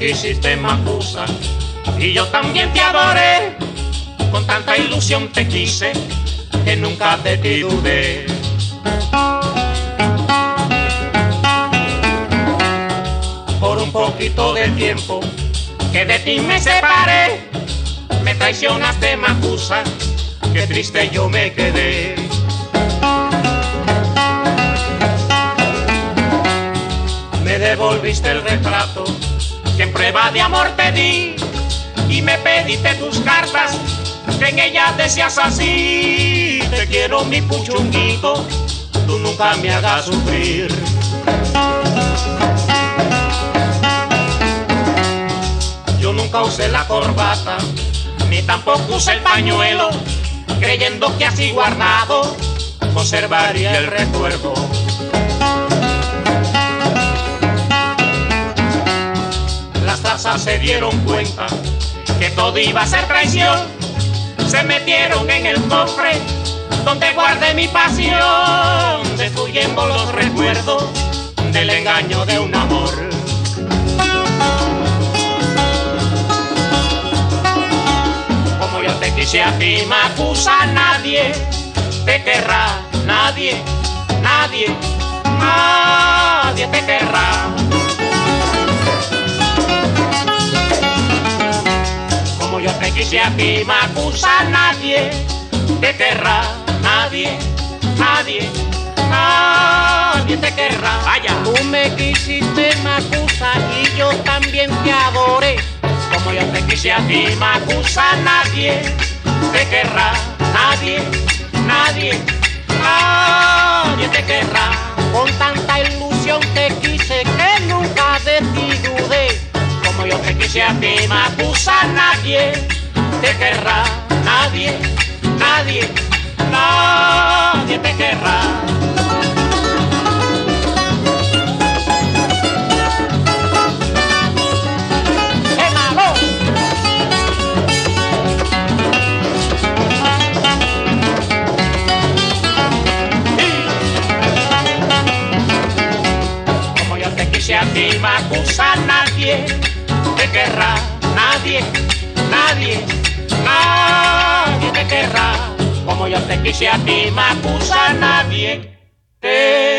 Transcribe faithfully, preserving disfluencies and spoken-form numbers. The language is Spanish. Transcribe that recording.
quisiste Macusa y yo también te adoré. Con tanta ilusión te quise que nunca de ti dudé. Por un poquito de tiempo que de ti me separé, me traicionaste Macusa, qué triste yo me quedé. Me devolviste el retrato que en prueba de amor te di y me pediste tus cartas que en ellas decías así: te quiero mi puchunguito, tú nunca me hagas sufrir. Yo nunca usé la corbata, ni tampoco usé el pañuelo, creyendo que así guardado conservaría el recuerdo. Las trazas se dieron cuenta que todo iba a ser traición, se metieron en el cofre donde guardé mi pasión, destruyendo los recuerdos del engaño de un amor. Como yo te quise a ti, Macusa, nadie te querrá, nadie, nadie, nadie te querrá. Como yo te quise a ti, Macusa, nadie te querrá, nadie, nadie, nadie te querrá. Vaya. Tú me quisiste, Macusa, y yo también te adoré. Como yo te quise a ti, Macusa, nadie te querrá, nadie, nadie, nadie te querrá. Con tanta ilusión te quise que nunca de ti dudé. Como yo te quise a ti, Macusa, nadie te querrá, nadie, nadie, nadie te querrá. Como yo te quise a ti, Macusa, nadie te querrá, nadie, nadie, nadie te querrá. Como yo te quise a ti, Macusa, nadie te